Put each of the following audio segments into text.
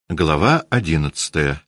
Глава 11.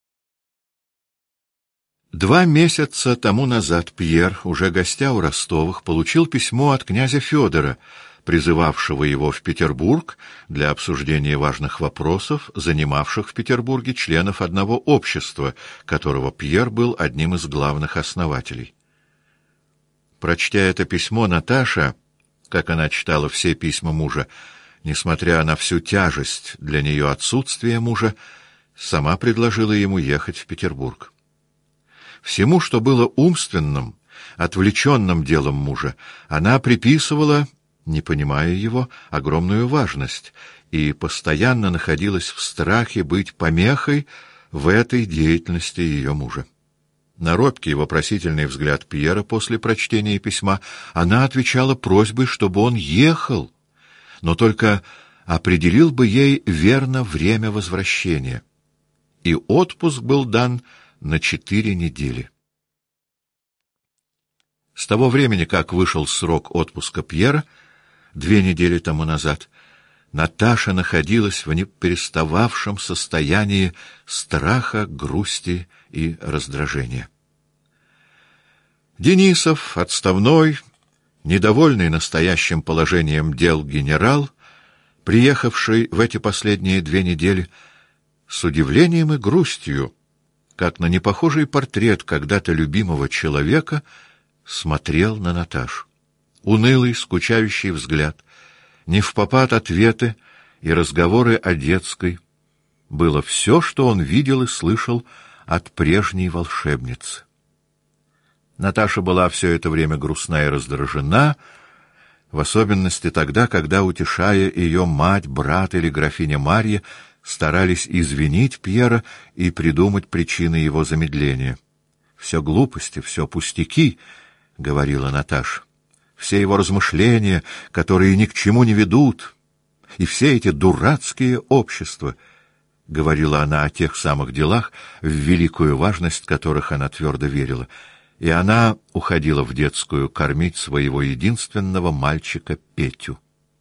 2 месяца тому назад Пьер, уже гостя у Ростовых, получил письмо от князя Федора, призывавшего его в Петербург для обсуждения важных вопросов, занимавших в Петербурге членов одного общества, которого Пьер был одним из главных основателей. Прочтя это письмо, Наташа, как она читала все письма мужа, несмотря на всю тяжесть для нее отсутствия мужа, сама предложила ему ехать в Петербург. Всему, что было умственным, отвлеченным делом мужа, она приписывала, не понимая его, огромную важность и постоянно находилась в страхе быть помехой в этой деятельности ее мужа. На робкий вопросительный взгляд Пьера после прочтения письма она отвечала просьбой, чтобы он ехал, но только определил бы ей верно время возвращения. И отпуск был дан на 4 недели. С того времени, как вышел срок отпуска Пьера, 2 недели тому назад, Наташа находилась в неперестававшем состоянии страха, грусти и раздражения. Денисов, отставной, недовольный настоящим положением дел генерал, приехавший в эти последние 2 недели, с удивлением и грустью, как на непохожий портрет когда-то любимого человека, смотрел на Наташу. Унылый, скучающий взгляд, невпопад ответы и разговоры о детской — было все, что он видел и слышал от прежней волшебницы. Наташа была все это время грустна и раздражена, в особенности тогда, когда, утешая ее мать, брат или графиня Марья, старались извинить Пьера и придумать причины его замедления. «Все глупости, все пустяки», — говорила Наташа, — «все его размышления, которые ни к чему не ведут, и все эти дурацкие общества», — говорила она о тех самых делах, в великую важность которых она твердо верила. И она уходила в детскую кормить своего единственного мальчика Петю.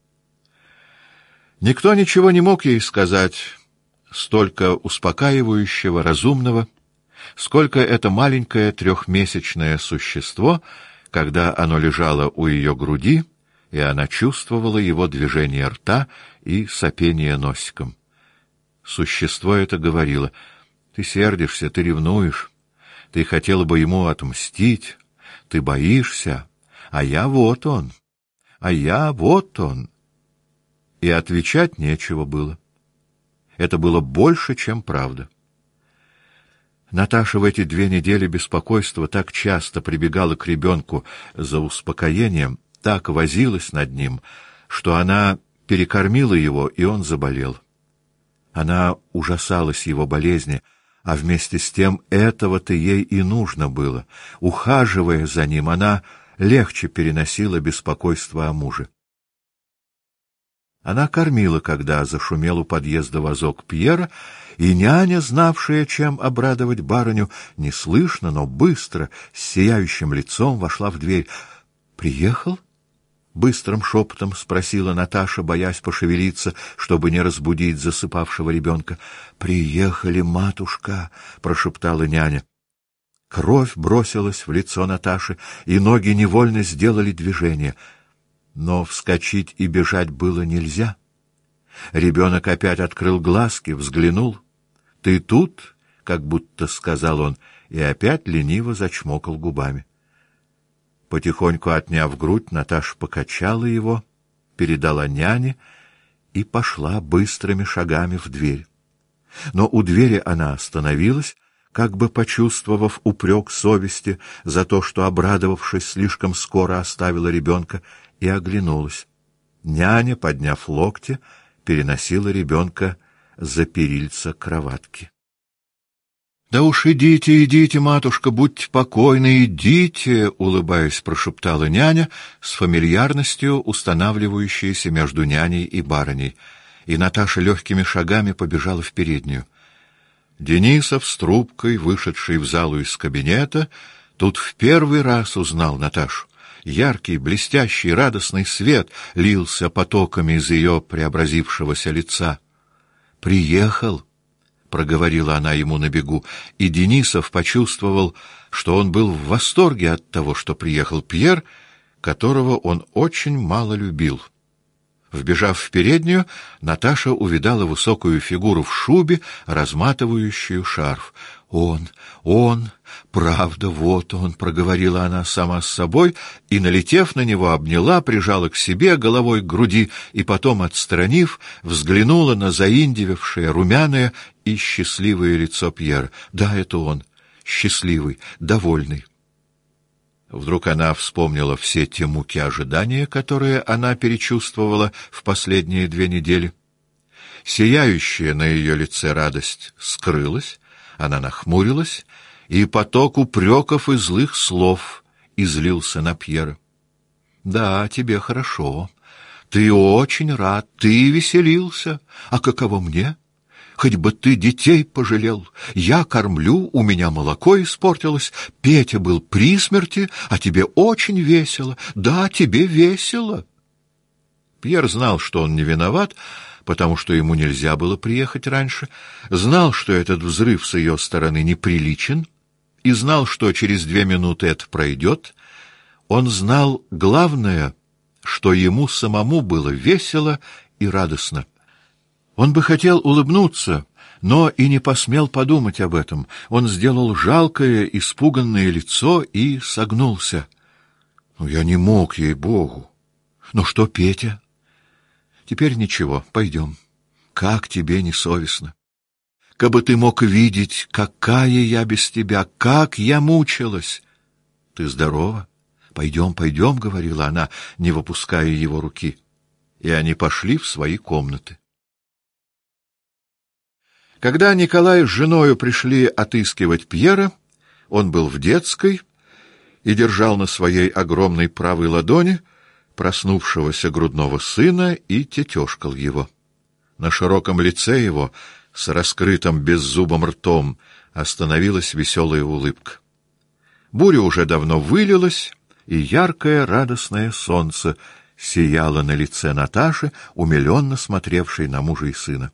Никто ничего не мог ей сказать столько успокаивающего, разумного, сколько это маленькое 3-месячное существо, когда оно лежало у ее груди, и она чувствовала его движение рта и сопение носиком. Существо это говорило: «Ты сердишься, ты ревнуешь. Ты хотела бы ему отмстить, ты боишься, а я вот он, а я вот он». И отвечать нечего было. Это было больше, чем правда. Наташа в эти 2 недели беспокойства так часто прибегала к ребенку за успокоением, так возилась над ним, что она перекормила его, и он заболел. Она ужасалась его болезни, а вместе с тем этого-то ей и нужно было. Ухаживая за ним, она легче переносила беспокойство о муже. Она кормила, когда зашумел у подъезда возок Пьера, и няня, знавшая, чем обрадовать барыню, неслышно, но быстро, с сияющим лицом вошла в дверь. «Приехал?» — быстрым шепотом спросила Наташа, боясь пошевелиться, чтобы не разбудить засыпавшего ребенка. «Приехали, матушка!» — прошептала няня. Кровь бросилась в лицо Наташи, и ноги невольно сделали движение. Но вскочить и бежать было нельзя. Ребенок опять открыл глазки, взглянул. «Ты тут?» — как будто сказал он, и опять лениво зачмокал губами. Потихоньку отняв грудь, Наташа покачала его, передала няне и пошла быстрыми шагами в дверь. Но у двери она остановилась, как бы почувствовав упрек совести за то, что, обрадовавшись, слишком скоро оставила ребенка, и оглянулась. Няня, подняв локти, переносила ребенка за перильца кроватки. «Да уж идите, идите, матушка, будьте покойны, идите!» — улыбаясь, прошептала няня с фамильярностью, устанавливающейся между няней и барыней, и Наташа легкими шагами побежала в переднюю. Денисов с трубкой, вышедший в залу из кабинета, тут в первый раз узнал Наташу. Яркий, блестящий, радостный свет лился потоками из ее преобразившегося лица. «Приехал!» проговорила она ему на бегу, и Денисов почувствовал, что он был в восторге от того, что приехал Пьер, которого он очень мало любил. Вбежав в переднюю, Наташа увидала высокую фигуру в шубе, разматывающую шарф. Он, правда, вот он, проговорила она сама с собой, и, налетев на него, обняла, прижала к себе, головой к груди, и потом, отстранив, взглянула на заиндевевшее, румяное и счастливое лицо Пьера. Да, это он, счастливый, довольный. Вдруг она вспомнила все те муки ожидания, которые она перечувствовала в последние 2 недели. Сияющая на ее лице радость скрылась, она нахмурилась, и поток упреков и злых слов излился на Пьера. «Да, тебе хорошо. Ты очень рад, ты веселился. А каково мне? Хоть бы ты детей пожалел. Я кормлю, у меня молоко испортилось, Петя был при смерти, а тебе очень весело. Да, тебе весело». Пьер знал, что он не виноват, потому что ему нельзя было приехать раньше, знал, что этот взрыв с ее стороны неприличен, и знал, что через 2 минуты это пройдет. Он знал главное, что ему самому было весело и радостно. Он бы хотел улыбнуться, но и не посмел подумать об этом. Он сделал жалкое, испуганное лицо и согнулся. Я не мог, ей-богу. Ну что, Петя? Теперь ничего, пойдем. Как тебе не совестно? Кабы ты мог видеть, какая я без тебя, как я мучилась. Ты здорова? Пойдем, пойдем, говорила она, не выпуская его руки. И они пошли в свои комнаты. Когда Николай с женою пришли отыскивать Пьера, он был в детской и держал на своей огромной правой ладони проснувшегося грудного сына и тетешкал его. На широком лице его, с раскрытым беззубым ртом, остановилась веселая улыбка. Буря уже давно вылилась, и яркое радостное солнце сияло на лице Наташи, умиленно смотревшей на мужа и сына.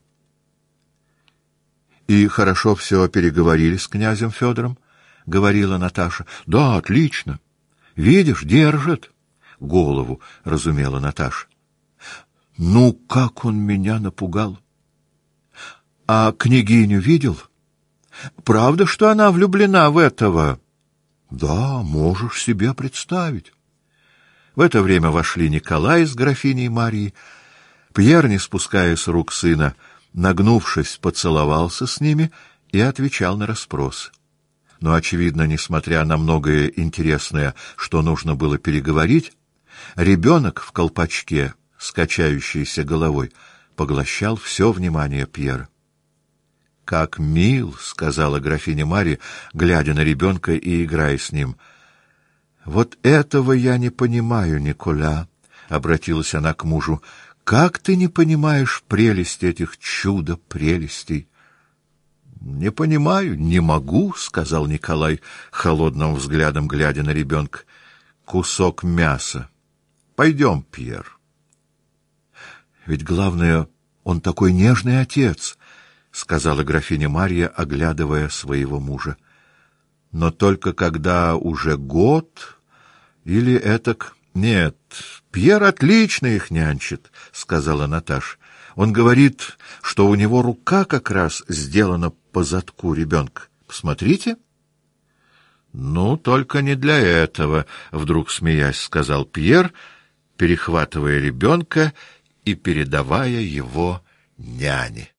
— И хорошо все переговорили с князем Федором? — говорила Наташа. — Да, отлично. Видишь, держит. Голову, разумела Наташа. Ну, как он меня напугал! А княгиню видел? Правда, что она влюблена в этого? Да, можешь себе представить. В это время вошли Николай с графиней Марией. Пьер, не спуская с рук сына, нагнувшись, поцеловался с ними и отвечал на расспросы. Но, очевидно, несмотря на многое интересное, что нужно было переговорить, ребенок в колпачке, с качающейся головой, поглощал все внимание Пьера. «Как мил!» — сказала графиня Мария, глядя на ребенка и играя с ним. «Вот этого я не понимаю, Николя», — обратилась она к мужу. «Как ты не понимаешь прелесть этих чудо-прелестей?» «Не понимаю, не могу», — сказал Николай, холодным взглядом глядя на ребенка. «Кусок мяса. Пойдем, Пьер». «Ведь главное, он такой нежный отец», — сказала графиня Мария, оглядывая своего мужа. «Но только когда уже год или этак...» «Нет, Пьер отлично их нянчит», — сказала Наташа. «Он говорит, что у него рука как раз сделана по задку ребенка. Посмотрите». «Ну, только не для этого», — вдруг смеясь сказал Пьер, перехватывая ребенка и передавая его няне.